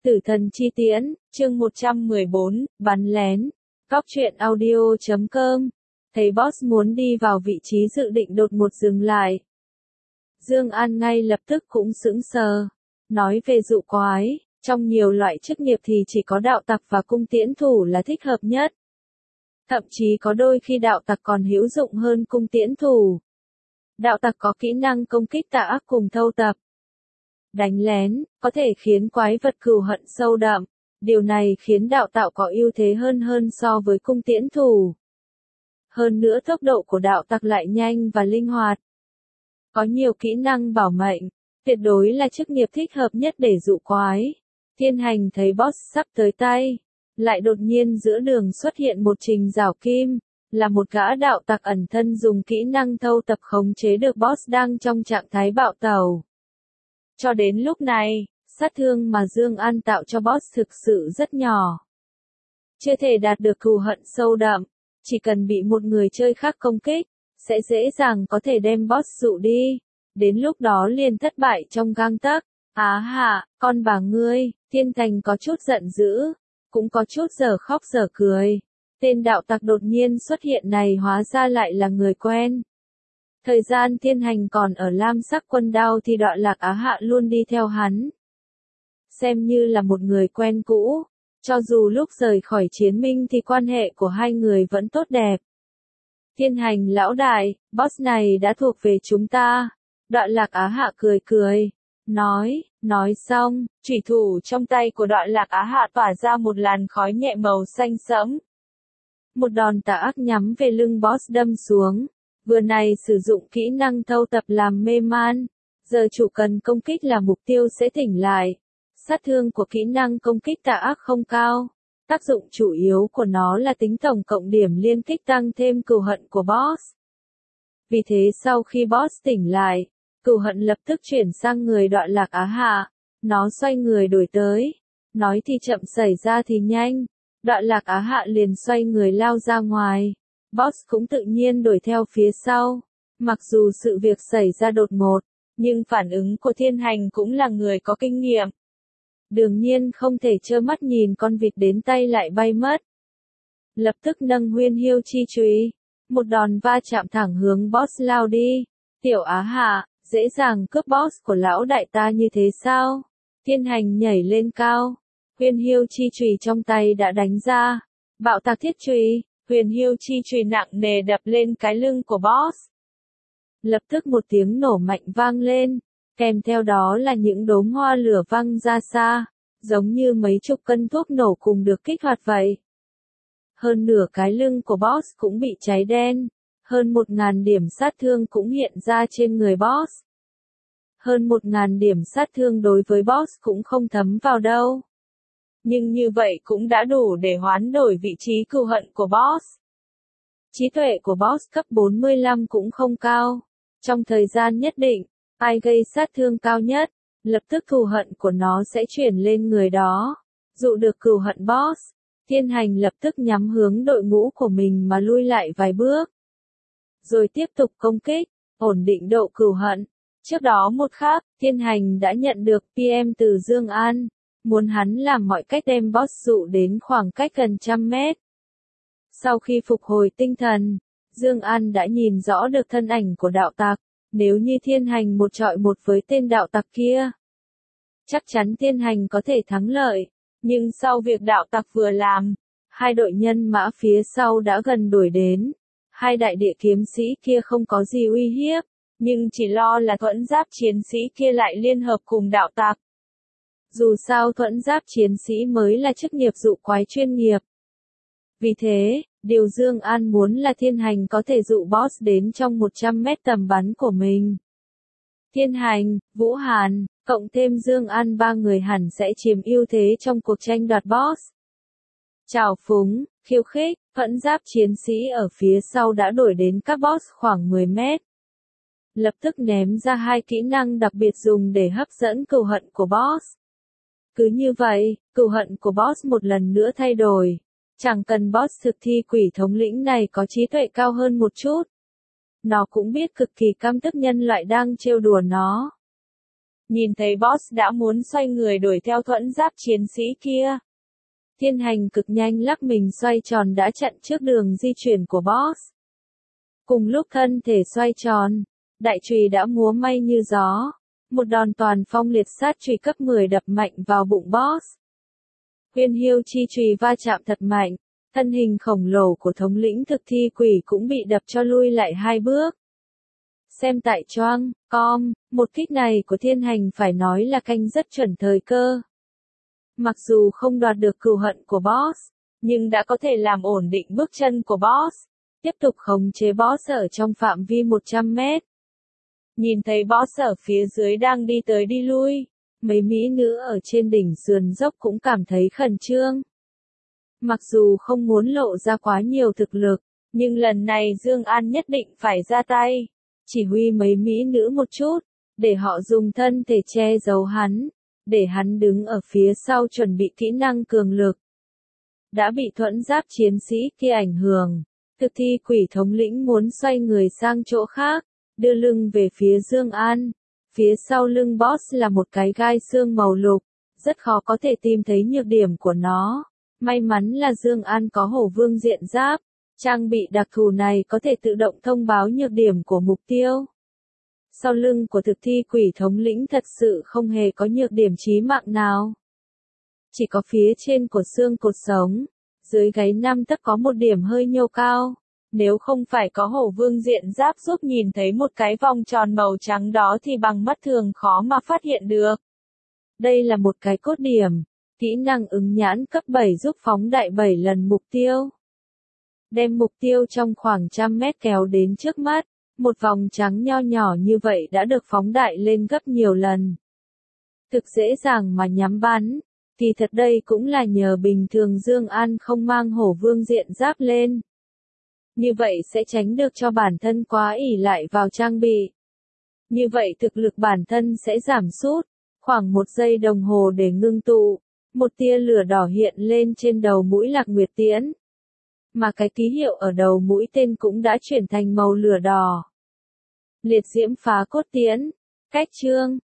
Tử thần chi tiễn, chương 114, bắn lén. Cóc truyện audio.com. Thấy boss muốn đi vào vị trí dự định đột ngột dừng lại. Dương An ngay lập tức cũng sững sờ. Nói về dụ quái, trong nhiều loại chức nghiệp thì chỉ có đạo tặc và cung tiễn thủ là thích hợp nhất. Thậm chí có đôi khi đạo tặc còn hữu dụng hơn cung tiễn thủ. Đạo tặc có kỹ năng công kích tà ác cùng thâu tập. Đánh lén, có thể khiến quái vật cừu hận sâu đậm. Điều này khiến đạo tạo có ưu thế hơn so với cung tiễn thủ. Hơn nữa tốc độ của đạo tặc lại nhanh và linh hoạt. Có nhiều kỹ năng bảo mệnh, tuyệt đối là chức nghiệp thích hợp nhất để dụ quái. Thiên Hành thấy boss sắp tới tay, lại đột nhiên giữa đường xuất hiện một Trình Giảo Kim, là một gã đạo tặc ẩn thân dùng kỹ năng thâu tập khống chế được boss đang trong trạng thái bạo tẩu. Cho đến lúc này, sát thương mà Dương An tạo cho boss thực sự rất nhỏ. Chưa thể đạt được cừu hận sâu đậm, chỉ cần bị một người chơi khác công kích, sẽ dễ dàng có thể đem boss dụ đi, đến lúc đó liền thất bại trong gang tấc. Á hạ, con bà ngươi, Thiên Thành có chút giận dữ, cũng có chút dở khóc dở cười. Tên đạo tặc đột nhiên xuất hiện này hóa ra lại là người quen. Thời gian Thiên Hành còn ở Lam Sắc Quân Đao thì Đoạn Lạc Á Hạ luôn đi theo hắn. Xem như là một người quen cũ, cho dù lúc rời khỏi chiến minh thì quan hệ của hai người vẫn tốt đẹp. Thiên Hành lão đại, boss này đã thuộc về chúng ta. Đoạn Lạc Á Hạ cười cười, nói xong, chủy thủ trong tay của Đoạn Lạc Á Hạ tỏa ra một làn khói nhẹ màu xanh sẫm. Một đòn tà ác nhắm về lưng boss đâm xuống. Vừa này sử dụng kỹ năng thâu tập làm mê man, giờ chủ cần công kích là mục tiêu sẽ tỉnh lại. Sát thương của kỹ năng công kích tà ác không cao, tác dụng chủ yếu của nó là tính tổng cộng điểm liên kích tăng thêm cừu hận của boss. Vì thế sau khi boss tỉnh lại, cừu hận lập tức chuyển sang người Đoạn Lạc Á Hạ, nó xoay người đuổi tới, nói thì chậm xảy ra thì nhanh, Đoạn Lạc Á Hạ liền xoay người lao ra ngoài. Boss cũng tự nhiên đuổi theo phía sau. Mặc dù sự việc xảy ra đột ngột, nhưng phản ứng của Thiên Hành cũng là người có kinh nghiệm. Đương nhiên không thể trơ mắt nhìn con vịt đến tay lại bay mất. Lập tức nâng Huyên Hiêu chi chùy, một đòn va chạm thẳng hướng boss lao đi. Tiểu Á Hạ, dễ dàng cướp boss của lão đại ta như thế sao? Thiên Hành nhảy lên cao. Huyên Hiêu chi chùy trong tay đã đánh ra. Bạo tạc thiết chùy. Huyền Hiêu chi chùy nặng nề đập lên cái lưng của boss. Lập tức một tiếng nổ mạnh vang lên, kèm theo đó là những đốm hoa lửa văng ra xa, giống như mấy chục cân thuốc nổ cùng được kích hoạt vậy. Hơn nửa cái lưng của boss cũng bị cháy đen, hơn 1.000 điểm sát thương cũng hiện ra trên người boss. Hơn 1.000 điểm sát thương đối với boss cũng không thấm vào đâu. Nhưng như vậy cũng đã đủ để hoán đổi vị trí cừu hận của boss. Trí tuệ của boss cấp 45 cũng không cao. Trong thời gian nhất định, ai gây sát thương cao nhất, lập tức cừu hận của nó sẽ chuyển lên người đó. Dụ được cừu hận boss, Thiên Hành lập tức nhắm hướng đội ngũ của mình mà lui lại vài bước. Rồi tiếp tục công kích, ổn định độ cừu hận. Trước đó một khắc, Thiên Hành đã nhận được PM từ Dương An. Muốn hắn làm mọi cách đem boss dụ đến khoảng cách gần 100 mét. Sau khi phục hồi tinh thần, Dương An đã nhìn rõ được thân ảnh của đạo tặc. Nếu như Thiên Hành một chọi một với tên đạo tặc kia, chắc chắn Thiên Hành có thể thắng lợi. Nhưng sau việc đạo tặc vừa làm, hai đội nhân mã phía sau đã gần đuổi đến. Hai đại địa kiếm sĩ kia không có gì uy hiếp, nhưng chỉ lo là thuẫn giáp chiến sĩ kia lại liên hợp cùng đạo tặc. Dù sao thuẫn giáp chiến sĩ mới là chức nghiệp dụ quái chuyên nghiệp. Vì thế, điều Dương An muốn là Thiên Hành có thể dụ boss đến trong 100 mét tầm bắn của mình. Thiên Hành, Vũ Hàn, cộng thêm Dương An ba người hẳn sẽ chiếm ưu thế trong cuộc tranh đoạt boss. Trào phúng, khiêu khích, thuẫn giáp chiến sĩ ở phía sau đã đuổi đến các boss khoảng 10 mét. Lập tức ném ra hai kỹ năng đặc biệt dùng để hấp dẫn cừu hận của boss. Cứ như vậy, cừu hận của boss một lần nữa thay đổi. Chẳng cần boss thực thi quỷ thống lĩnh này có trí tuệ cao hơn một chút. Nó cũng biết cực kỳ căm tức nhân loại đang trêu đùa nó. Nhìn thấy boss đã muốn xoay người đuổi theo thuẫn giáp chiến sĩ kia. Thiên hành cực nhanh lắc mình xoay tròn đã chặn trước đường di chuyển của boss. Cùng lúc thân thể xoay tròn, đại chùy đã múa may như gió. Một đòn toàn phong liệt sát chùy cấp 10 đập mạnh vào bụng boss. Huyền Hiêu chi chùy va chạm thật mạnh, thân hình khổng lồ của thống lĩnh thực thi quỷ cũng bị đập cho lui lại 2 bước. Xem tại choang, com, một kích này của thiên hành phải nói là canh rất chuẩn thời cơ. Mặc dù không đoạt được cừu hận của boss, nhưng đã có thể làm ổn định bước chân của boss, tiếp tục khống chế boss ở trong phạm vi 100 mét. Nhìn thấy boss ở phía dưới đang đi tới đi lui, mấy mỹ nữ ở trên đỉnh sườn dốc cũng cảm thấy khẩn trương. Mặc dù không muốn lộ ra quá nhiều thực lực, nhưng lần này Dương An nhất định phải ra tay, chỉ huy mấy mỹ nữ một chút, để họ dùng thân thể che giấu hắn, để hắn đứng ở phía sau chuẩn bị kỹ năng cường lực. Đã bị thuẫn giáp chiến sĩ kia ảnh hưởng, thực thi quỷ thống lĩnh muốn xoay người sang chỗ khác, đưa lưng về phía Dương An. Phía sau lưng boss là một cái gai xương màu lục, rất khó có thể tìm thấy nhược điểm của nó. May mắn là Dương An có hổ vương diện giáp, trang bị đặc thù này có thể tự động thông báo nhược điểm của mục tiêu. Sau lưng của thực thi quỷ thống lĩnh thật sự không hề có nhược điểm chí mạng nào. Chỉ có phía trên của xương cột sống, dưới gáy 5 tấc có một điểm hơi nhô cao. Nếu không phải có hổ vương diện giáp giúp nhìn thấy một cái vòng tròn màu trắng đó thì bằng mắt thường khó mà phát hiện được. Đây là một cái cốt điểm. Kỹ năng ứng nhãn cấp 7 giúp phóng đại 7 lần mục tiêu. Đem mục tiêu trong khoảng 100 mét kéo đến trước mắt, một vòng trắng nho nhỏ như vậy đã được phóng đại lên gấp nhiều lần. Thực dễ dàng mà nhắm bắn, thì thật đây cũng là nhờ bình thường Dương An không mang hổ vương diện giáp lên. Như vậy sẽ tránh được cho bản thân quá ỷ lại vào trang bị. Như vậy thực lực bản thân sẽ giảm sút, khoảng 1 giây đồng hồ để ngưng tụ. Một tia lửa đỏ hiện lên trên đầu mũi Lạc Nguyệt Tiễn. Mà cái ký hiệu ở đầu mũi tên cũng đã chuyển thành màu lửa đỏ. Liệt diễm phá cốt tiễn. Cách chương